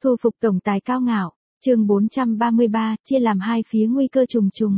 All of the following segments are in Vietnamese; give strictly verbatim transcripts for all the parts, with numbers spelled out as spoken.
Thu phục tổng tài cao ngạo, chương bốn trăm ba mươi ba, chia làm hai phía nguy cơ trùng trùng.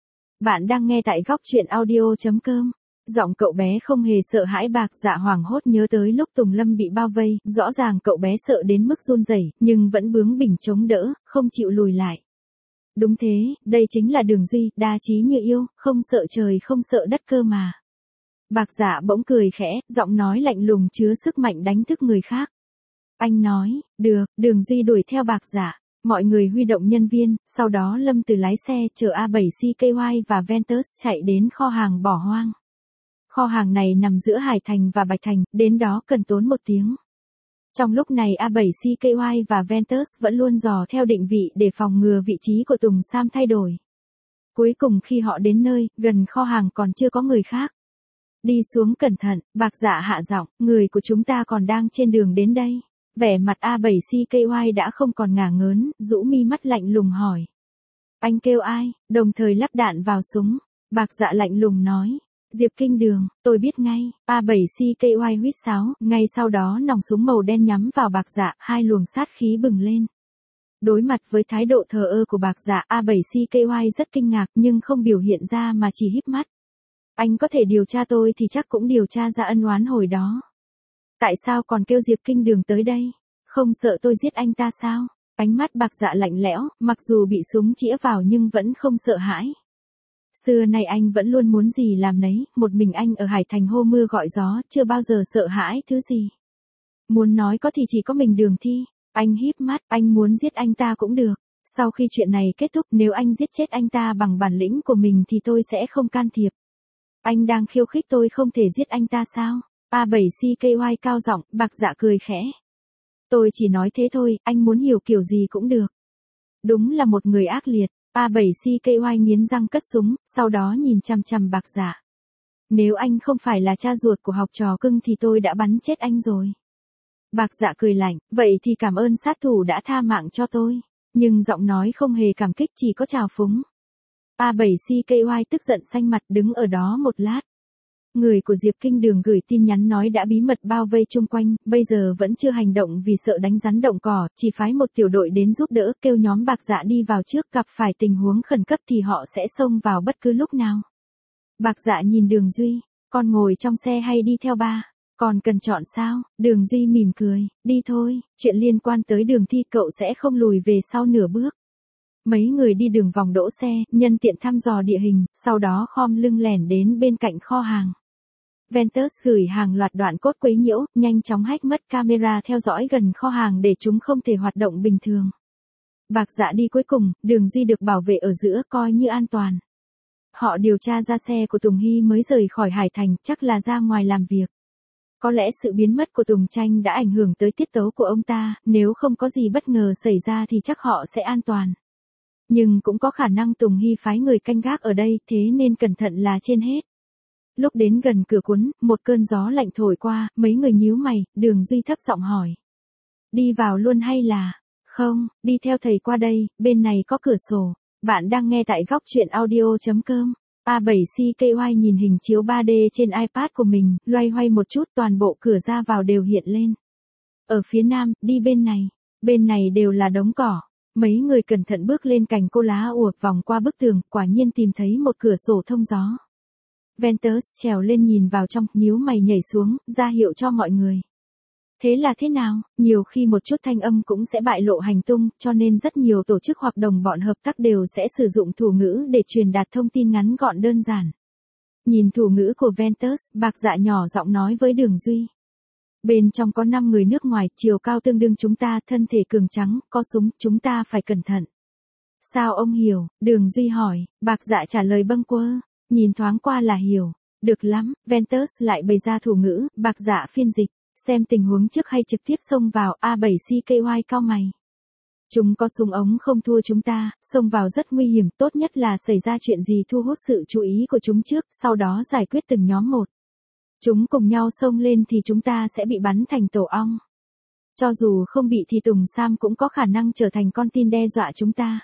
Bạn đang nghe tại góc truyện audio.com. Giọng cậu bé không hề sợ hãi. Bạc Dạ hoảng hốt nhớ tới lúc Tùng Lâm bị bao vây, rõ ràng cậu bé sợ đến mức run rẩy, nhưng vẫn bướng bỉnh chống đỡ, không chịu lùi lại. Đúng thế, đây chính là Đường Duy, đa chí như yêu, không sợ trời không sợ đất cơ mà. Bạc Dạ bỗng cười khẽ, giọng nói lạnh lùng chứa sức mạnh đánh thức người khác. Anh nói, được. Đường Duy đuổi theo Bạc Dạ. Mọi người huy động nhân viên, sau đó Lâm Từ lái xe chở A bảy C K Y và Ventus chạy đến kho hàng bỏ hoang. Kho hàng này nằm giữa Hải Thành và Bạch Thành, đến đó cần tốn một tiếng. Trong lúc này A bảy C K Y và Ventus vẫn luôn dò theo định vị để phòng ngừa vị trí của Tùng Sam thay đổi. Cuối cùng khi họ đến nơi, gần kho hàng còn chưa có người khác. Đi xuống cẩn thận, Bạc Dạ hạ giọng, người của chúng ta còn đang trên đường đến đây. Vẻ mặt A bảy C K Y đã không còn ngả ngớn, rũ mi mắt lạnh lùng hỏi. Anh kêu ai? Đồng thời lắp đạn vào súng. Bạc Dạ lạnh lùng nói. Diệp Kinh Đường, tôi biết ngay. A bảy C K Y huýt sáo, ngay sau đó nòng súng màu đen nhắm vào Bạc Dạ, hai luồng sát khí bừng lên. Đối mặt với thái độ thờ ơ của Bạc Dạ, A bảy C K Y rất kinh ngạc nhưng không biểu hiện ra mà chỉ híp mắt. Anh có thể điều tra tôi thì chắc cũng điều tra ra ân oán hồi đó. Tại sao còn kêu Diệp Kinh Đường tới đây? Không sợ tôi giết anh ta sao? Ánh mắt Bạc Dạ lạnh lẽo, mặc dù bị súng chĩa vào nhưng vẫn không sợ hãi. Xưa nay anh vẫn luôn muốn gì làm nấy, một mình anh ở Hải Thành hô mưa gọi gió, chưa bao giờ sợ hãi thứ gì. Muốn nói có thì chỉ có mình Đường Thi. Anh híp mắt, anh muốn giết anh ta cũng được. Sau khi chuyện này kết thúc, nếu anh giết chết anh ta bằng bản lĩnh của mình thì tôi sẽ không can thiệp. Anh đang khiêu khích tôi không thể giết anh ta sao? A bảy C K Y cao giọng, Bạc Dạ cười khẽ. Tôi chỉ nói thế thôi, anh muốn hiểu kiểu gì cũng được. Đúng là một người ác liệt. A bảy C K Y nghiến răng cất súng, sau đó nhìn chằm chằm Bạc Dạ. Nếu anh không phải là cha ruột của học trò cưng thì tôi đã bắn chết anh rồi. Bạc Dạ cười lạnh, vậy thì cảm ơn sát thủ đã tha mạng cho tôi. Nhưng giọng nói không hề cảm kích, chỉ có trào phúng. A bảy C K Y tức giận xanh mặt đứng ở đó một lát. Người của Diệp Kinh Đường gửi tin nhắn nói đã bí mật bao vây chung quanh, bây giờ vẫn chưa hành động vì sợ đánh rắn động cỏ, chỉ phái một tiểu đội đến giúp đỡ, kêu nhóm Bạc Dạ đi vào trước, gặp phải tình huống khẩn cấp thì họ sẽ xông vào bất cứ lúc nào. Bạc Dạ nhìn Đường Duy, con ngồi trong xe hay đi theo ba? Còn cần chọn sao? Đường Duy mỉm cười, đi thôi, chuyện liên quan tới Đường Thi cậu sẽ không lùi về sau nửa bước. Mấy người đi đường vòng đỗ xe, nhân tiện thăm dò địa hình, sau đó khom lưng lẻn đến bên cạnh kho hàng. Ventus gửi hàng loạt đoạn cốt quấy nhiễu, nhanh chóng hack mất camera theo dõi gần kho hàng để chúng không thể hoạt động bình thường. Bạc Dạ đi cuối cùng, Đường Duy được bảo vệ ở giữa coi như an toàn. Họ điều tra ra xe của Tùng Hy mới rời khỏi Hải Thành, chắc là ra ngoài làm việc. Có lẽ sự biến mất của Tùng Tranh đã ảnh hưởng tới tiết tấu của ông ta, nếu không có gì bất ngờ xảy ra thì chắc họ sẽ an toàn. Nhưng cũng có khả năng Tùng Hy phái người canh gác ở đây, thế nên cẩn thận là trên hết. Lúc đến gần cửa cuốn, một cơn gió lạnh thổi qua, mấy người nhíu mày, Đường Duy thấp giọng hỏi. Đi vào luôn hay là? Không, đi theo thầy qua đây, bên này có cửa sổ. Bạn đang nghe tại góc truyện audio.com. A bảy C K Y nhìn hình chiếu ba D trên iPad của mình, loay hoay một chút, toàn bộ cửa ra vào đều hiện lên. Ở phía nam, đi bên này. Bên này đều là đống cỏ. Mấy người cẩn thận bước lên cành cô lá ùa vòng qua bức tường, quả nhiên tìm thấy một cửa sổ thông gió. Ventus trèo lên nhìn vào trong, nhíu mày nhảy xuống, ra hiệu cho mọi người. Thế là thế nào? Nhiều khi một chút thanh âm cũng sẽ bại lộ hành tung, cho nên rất nhiều tổ chức hoặc đồng bọn hợp tác đều sẽ sử dụng thủ ngữ để truyền đạt thông tin ngắn gọn đơn giản. Nhìn thủ ngữ của Ventus, Bạc Dạ nhỏ giọng nói với Đường Duy. Bên trong có năm người nước ngoài, chiều cao tương đương chúng ta, thân thể cường trắng, có súng, chúng ta phải cẩn thận. Sao ông hiểu? Đường Duy hỏi. Bạc Dạ trả lời bâng quơ, nhìn thoáng qua là hiểu. Được lắm, Ventus lại bày ra thủ ngữ, Bạc Dạ phiên dịch, xem tình huống trước hay trực tiếp xông vào. A bảy C K Y cao mày. Chúng có súng ống không thua chúng ta, xông vào rất nguy hiểm, tốt nhất là xảy ra chuyện gì thu hút sự chú ý của chúng trước, sau đó giải quyết từng nhóm một. Chúng cùng nhau xông lên thì chúng ta sẽ bị bắn thành tổ ong. Cho dù không bị thì Tùng Sam cũng có khả năng trở thành con tin đe dọa chúng ta.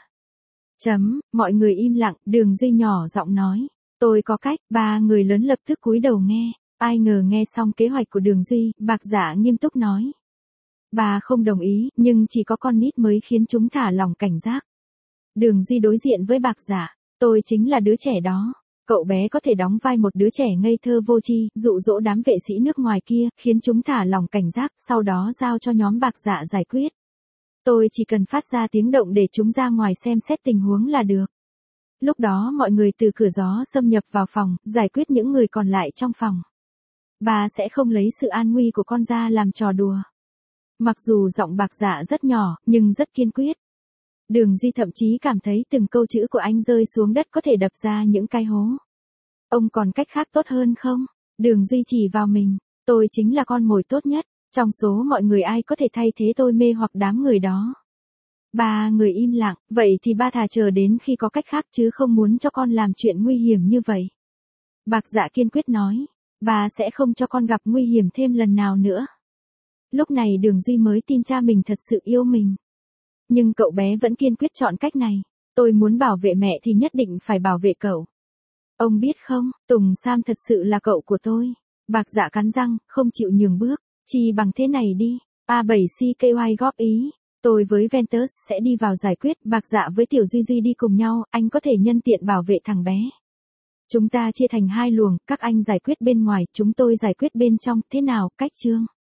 Chấm, mọi người im lặng, Đường Duy nhỏ giọng nói. Tôi có cách, ba người lớn lập tức cúi đầu nghe. Ai ngờ nghe xong kế hoạch của Đường Duy, Bạc Dạ nghiêm túc nói. Bà không đồng ý, nhưng chỉ có con nít mới khiến chúng thả lòng cảnh giác. Đường Duy đối diện với Bạc Dạ, tôi chính là đứa trẻ đó. Cậu bé có thể đóng vai một đứa trẻ ngây thơ vô tri, dụ dỗ đám vệ sĩ nước ngoài kia, khiến chúng thả lòng cảnh giác, sau đó giao cho nhóm Bạc Dạ giải quyết. Tôi chỉ cần phát ra tiếng động để chúng ra ngoài xem xét tình huống là được. Lúc đó mọi người từ cửa gió xâm nhập vào phòng, giải quyết những người còn lại trong phòng. Bà sẽ không lấy sự an nguy của con ra làm trò đùa. Mặc dù giọng Bạc Dạ rất nhỏ, nhưng rất kiên quyết. Đường Duy thậm chí cảm thấy từng câu chữ của anh rơi xuống đất có thể đập ra những cái hố. Ông còn cách khác tốt hơn không? Đường Duy chỉ vào mình. Tôi chính là con mồi tốt nhất. Trong số mọi người ai có thể thay thế tôi mê hoặc đám người đó? Ba người im lặng, vậy thì ba thà chờ đến khi có cách khác chứ không muốn cho con làm chuyện nguy hiểm như vậy. Bạc Dạ kiên quyết nói, ba sẽ không cho con gặp nguy hiểm thêm lần nào nữa. Lúc này Đường Duy mới tin cha mình thật sự yêu mình. Nhưng cậu bé vẫn kiên quyết chọn cách này. Tôi muốn bảo vệ mẹ thì nhất định phải bảo vệ cậu. Ông biết không, Tùng Sam thật sự là cậu của tôi. Bạc Dạ cắn răng, không chịu nhường bước. Chỉ bằng thế này đi. a bảy C K Y góp ý. Tôi với Ventus sẽ đi vào giải quyết. Bạc Dạ với Tiểu Duy Duy đi cùng nhau. Anh có thể nhân tiện bảo vệ thằng bé. Chúng ta chia thành hai luồng. Các anh giải quyết bên ngoài. Chúng tôi giải quyết bên trong. Thế nào, cách chương?